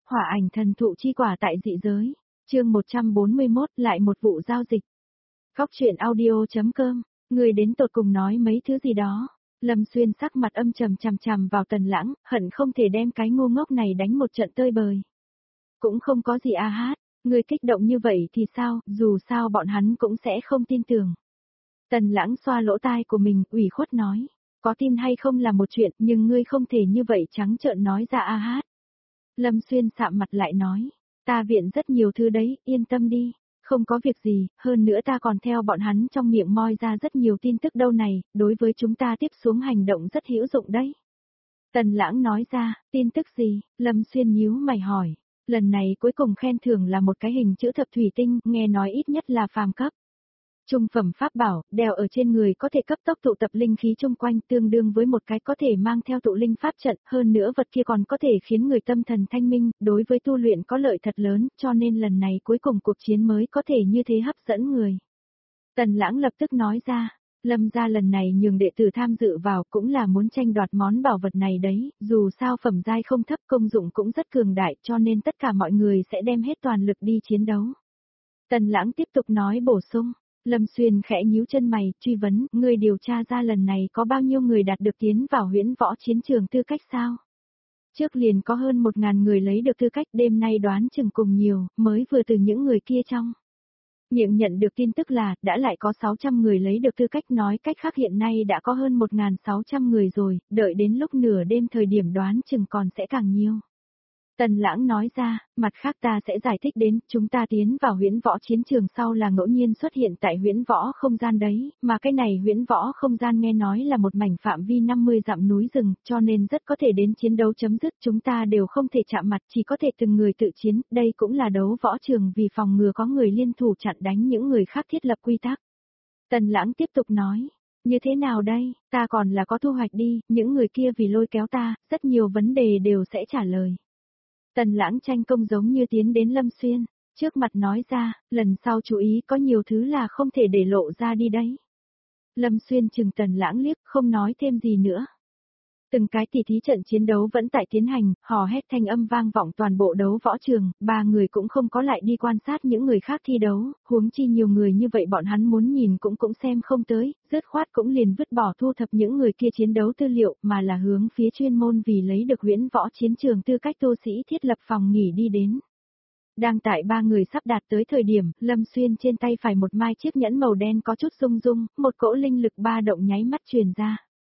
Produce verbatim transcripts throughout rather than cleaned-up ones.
Hỏa ảnh thần thụ chi quả tại dị giới. Chương một trăm bốn mươi mốt, lại một vụ giao dịch. Góc truyện audio.com, người đến tột cùng nói mấy thứ gì đó. Lâm Xuyên sắc mặt âm trầm chằm chằm vào Tần Lãng, hận không thể đem cái ngu ngốc này đánh một trận tơi bời. Cũng không có gì a hát, người kích động như vậy thì sao, dù sao bọn hắn cũng sẽ không tin tưởng. Tần Lãng xoa lỗ tai của mình, ủy khuất nói, có tin hay không là một chuyện, nhưng ngươi không thể như vậy trắng trợn nói ra a hát. Lâm Xuyên sạm mặt lại nói, ta viện rất nhiều thứ đấy, yên tâm đi, không có việc gì, hơn nữa ta còn theo bọn hắn trong miệng moi ra rất nhiều tin tức đâu này, đối với chúng ta tiếp xuống hành động rất hữu dụng đấy. Tần Lãng nói ra, tin tức gì, Lâm Xuyên nhíu mày hỏi, lần này cuối cùng khen thưởng là một cái hình chữ thập thủy tinh, nghe nói ít nhất là phàm cấp. Trung phẩm pháp bảo, đeo ở trên người có thể cấp tốc tụ tập linh khí chung quanh tương đương với một cái có thể mang theo tụ linh pháp trận, hơn nữa vật kia còn có thể khiến người tâm thần thanh minh, đối với tu luyện có lợi thật lớn, cho nên lần này cuối cùng cuộc chiến mới có thể như thế hấp dẫn người. Tần Lãng lập tức nói ra, Lâm gia lần này nhường đệ tử tham dự vào cũng là muốn tranh đoạt món bảo vật này đấy, dù sao phẩm giai không thấp công dụng cũng rất cường đại cho nên tất cả mọi người sẽ đem hết toàn lực đi chiến đấu. Tần Lãng tiếp tục nói bổ sung. Lâm Xuyên khẽ nhíu chân mày, truy vấn, ngươi điều tra ra lần này có bao nhiêu người đạt được tiến vào huyễn võ chiến trường tư cách sao? Trước liền có hơn một ngàn người lấy được tư cách, đêm nay đoán chừng cùng nhiều, mới vừa từ những người kia trong. Miệng nhận được tin tức là, đã lại có sáu trăm người lấy được tư cách, nói cách khác hiện nay đã có hơn một nghìn sáu trăm người rồi, đợi đến lúc nửa đêm thời điểm đoán chừng còn sẽ càng nhiều. Tần Lãng nói ra, mặt khác ta sẽ giải thích đến, chúng ta tiến vào huyễn võ chiến trường sau là ngẫu nhiên xuất hiện tại huyễn võ không gian đấy, mà cái này huyễn võ không gian nghe nói là một mảnh phạm vi năm mươi dặm núi rừng, cho nên rất có thể đến chiến đấu chấm dứt, chúng ta đều không thể chạm mặt, chỉ có thể từng người tự chiến, đây cũng là đấu võ trường vì phòng ngừa có người liên thủ chặn đánh những người khác thiết lập quy tắc. Tần Lãng tiếp tục nói. Như thế nào đây, ta còn là có thu hoạch đi, những người kia vì lôi kéo ta, rất nhiều vấn đề đều sẽ trả lời. Tần Lãng tranh công giống như tiến đến Lâm Xuyên, trước mặt nói ra, lần sau chú ý có nhiều thứ là không thể để lộ ra đi đấy. Lâm Xuyên chừng Tần Lãng liếc, không nói thêm gì nữa. Từng cái tỉ thí trận chiến đấu vẫn tại tiến hành, hò hét thanh âm vang vọng toàn bộ đấu võ trường, ba người cũng không có lại đi quan sát những người khác thi đấu, huống chi nhiều người như vậy bọn hắn muốn nhìn cũng cũng xem không tới, dứt khoát cũng liền vứt bỏ thu thập những người kia chiến đấu tư liệu, mà là hướng phía chuyên môn vì lấy được huyễn võ chiến trường tư cách tu sĩ thiết lập phòng nghỉ đi đến. Đang tại ba người sắp đạt tới thời điểm, Lâm Xuyên trên tay phải một mai chiếc nhẫn màu đen có chút rung rung, một cỗ linh lực ba động nháy mắt truyền ra.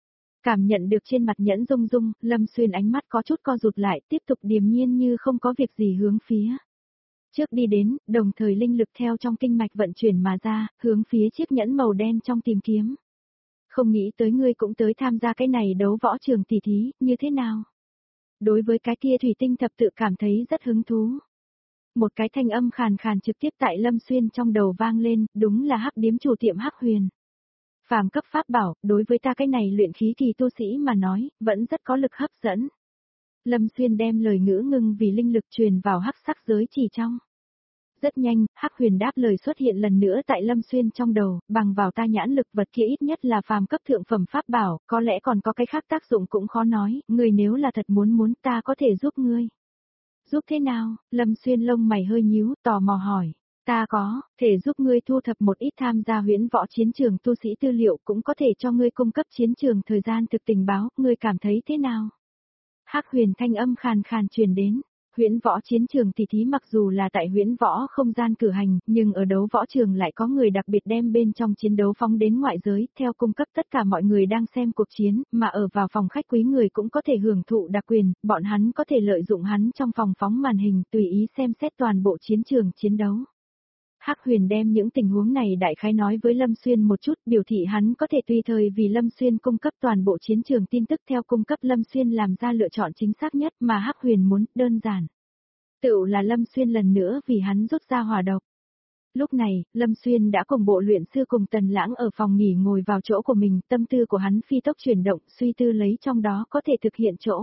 Cảm nhận được trên mặt nhẫn rung rung, Lâm Xuyên ánh mắt có chút co rụt lại, tiếp tục điềm nhiên như không có việc gì hướng phía trước đi đến, đồng thời linh lực theo trong kinh mạch vận chuyển mà ra, hướng phía chiếc nhẫn màu đen trong tìm kiếm. Không nghĩ tới ngươi cũng tới tham gia cái này đấu võ trường tỷ thí, như thế nào? Đối với cái kia thủy tinh thập tự cảm thấy rất hứng thú. Một cái thanh âm khàn khàn trực tiếp tại Lâm Xuyên trong đầu vang lên, đúng là Hắc điếm chủ tiệm Hắc Huyền. Phàm cấp pháp bảo, đối với ta cái này luyện khí kỳ tu sĩ mà nói, vẫn rất có lực hấp dẫn. Lâm Xuyên đem lời ngữ ngưng vì linh lực truyền vào hắc sắc giới chỉ trong. Rất nhanh, Hắc Huyền đáp lời xuất hiện lần nữa tại Lâm Xuyên trong đầu, bằng vào ta nhãn lực vật kia ít nhất là phàm cấp thượng phẩm pháp bảo, có lẽ còn có cái khác tác dụng cũng khó nói, người nếu là thật muốn muốn ta có thể giúp ngươi. Giúp thế nào? Lâm Xuyên lông mày hơi nhíu, tò mò hỏi. Ta có, thể giúp ngươi thu thập một ít tham gia huyễn võ chiến trường tu sĩ tư liệu, cũng có thể cho ngươi cung cấp chiến trường thời gian thực tình báo, ngươi cảm thấy thế nào? Hắc Huyền thanh âm khàn khàn truyền đến, huyễn võ chiến trường tỷ thí mặc dù là tại huyễn võ không gian cử hành, nhưng ở đấu võ trường lại có người đặc biệt đem bên trong chiến đấu phóng đến ngoại giới, theo cung cấp tất cả mọi người đang xem cuộc chiến, mà ở vào phòng khách quý người cũng có thể hưởng thụ đặc quyền, bọn hắn có thể lợi dụng hắn trong phòng phóng màn hình tùy ý xem xét toàn bộ chiến trường chiến đấu. Hắc Huyền đem những tình huống này đại khái nói với Lâm Xuyên một chút, biểu thị hắn có thể tùy thời vì Lâm Xuyên cung cấp toàn bộ chiến trường tin tức theo cung cấp Lâm Xuyên làm ra lựa chọn chính xác nhất mà Hắc Huyền muốn, đơn giản. Tựu là Lâm Xuyên lần nữa vì hắn rút ra hỏa độc. Lúc này, Lâm Xuyên đã cùng bộ luyện sư cùng Tần Lãng ở phòng nghỉ ngồi vào chỗ của mình, tâm tư của hắn phi tốc chuyển động, suy tư lấy trong đó có thể thực hiện chỗ.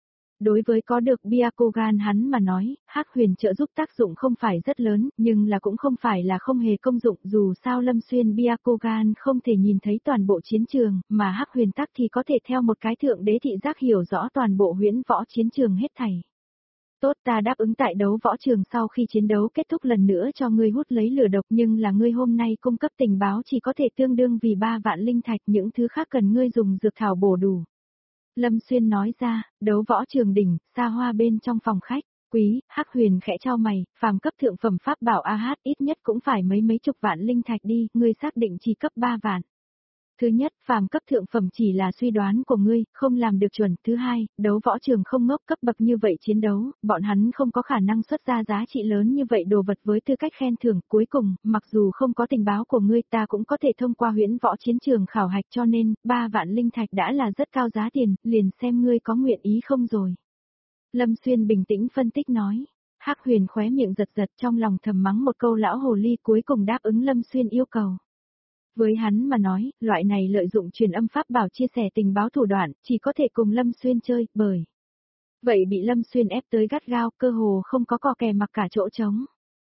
Đối với có được Byakugan hắn mà nói, Hắc Huyền trợ giúp tác dụng không phải rất lớn, nhưng là cũng không phải là không hề công dụng, dù sao Lâm Xuyên Byakugan không thể nhìn thấy toàn bộ chiến trường, mà Hắc Huyền tắc thì có thể theo một cái thượng đế thị giác hiểu rõ toàn bộ huyễn võ chiến trường hết thảy. Tốt, ta đáp ứng tại đấu võ trường sau khi chiến đấu kết thúc lần nữa cho ngươi hút lấy lửa độc, nhưng là ngươi hôm nay cung cấp tình báo chỉ có thể tương đương vì ba vạn linh thạch, những thứ khác cần ngươi dùng dược thảo bổ đủ. Lâm Xuyên nói ra, đấu võ trường đỉnh, xa hoa bên trong phòng khách. Quý, Hắc Huyền khẽ trao mày, phàm cấp thượng phẩm pháp bảo a hát ít nhất cũng phải mấy mấy chục vạn linh thạch đi, ngươi xác định chỉ cấp ba vạn. Thứ nhất, phàm cấp thượng phẩm chỉ là suy đoán của ngươi, không làm được chuẩn. Thứ hai, đấu võ trường không ngốc cấp bậc như vậy chiến đấu, bọn hắn không có khả năng xuất ra giá trị lớn như vậy đồ vật với tư cách khen thưởng. Cuối cùng, mặc dù không có tình báo của ngươi ta cũng có thể thông qua huyễn võ chiến trường khảo hạch, cho nên, ba vạn linh thạch đã là rất cao giá tiền, liền xem ngươi có nguyện ý không rồi. Lâm Xuyên bình tĩnh phân tích nói. Hắc Huyền khóe miệng giật giật, trong lòng thầm mắng một câu lão hồ ly, cuối cùng đáp ứng Lâm Xuyên yêu cầu. Với hắn mà nói, loại này lợi dụng truyền âm pháp bảo chia sẻ tình báo thủ đoạn, chỉ có thể cùng Lâm Xuyên chơi, bởi vậy bị Lâm Xuyên ép tới gắt gao, cơ hồ không có cò kè mặc cả chỗ trống.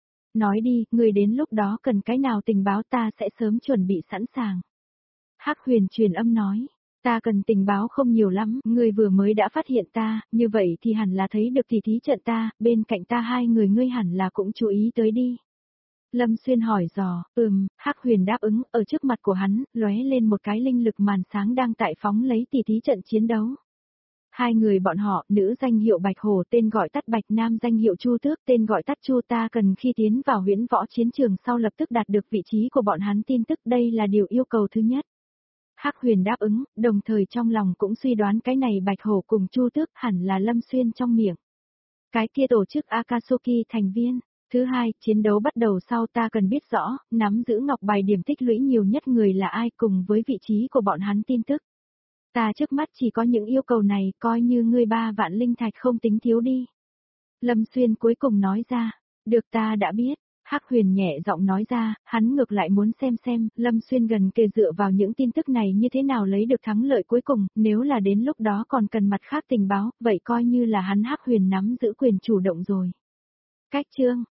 Nói đi, người đến lúc đó cần cái nào tình báo ta sẽ sớm chuẩn bị sẵn sàng. Hắc Huyền truyền âm nói, ta cần tình báo không nhiều lắm, ngươi vừa mới đã phát hiện ta, như vậy thì hẳn là thấy được tỷ thí trận ta, bên cạnh ta hai người ngươi hẳn là cũng chú ý tới đi. Lâm Xuyên hỏi dò, ừm, Hắc Huyền đáp ứng, ở trước mặt của hắn, lóe lên một cái linh lực màn sáng đang tại phóng lấy tỷ thí trận chiến đấu. Hai người bọn họ, nữ danh hiệu Bạch Hổ tên gọi tắt Bạch, nam danh hiệu Chu Tước tên gọi tắt Chu, ta cần khi tiến vào huyễn võ chiến trường sau lập tức đạt được vị trí của bọn hắn tin tức, đây là điều yêu cầu thứ nhất. Hắc Huyền đáp ứng, đồng thời trong lòng cũng suy đoán cái này Bạch Hổ cùng Chu Tước hẳn là Lâm Xuyên trong miệng. Cái kia tổ chức Akatsuki thành viên. Thứ hai, chiến đấu bắt đầu sau ta cần biết rõ, nắm giữ ngọc bài điểm tích lũy nhiều nhất người là ai cùng với vị trí của bọn hắn tin tức. Ta trước mắt chỉ có những yêu cầu này, coi như ngươi ba vạn linh thạch không tính thiếu đi. Lâm Xuyên cuối cùng nói ra, được ta đã biết. Hắc Huyền nhẹ giọng nói ra, hắn ngược lại muốn xem xem, Lâm Xuyên gần kề dựa vào những tin tức này như thế nào lấy được thắng lợi cuối cùng, nếu là đến lúc đó còn cần mặt khác tình báo, vậy coi như là hắn Hắc Huyền nắm giữ quyền chủ động rồi. Cách chương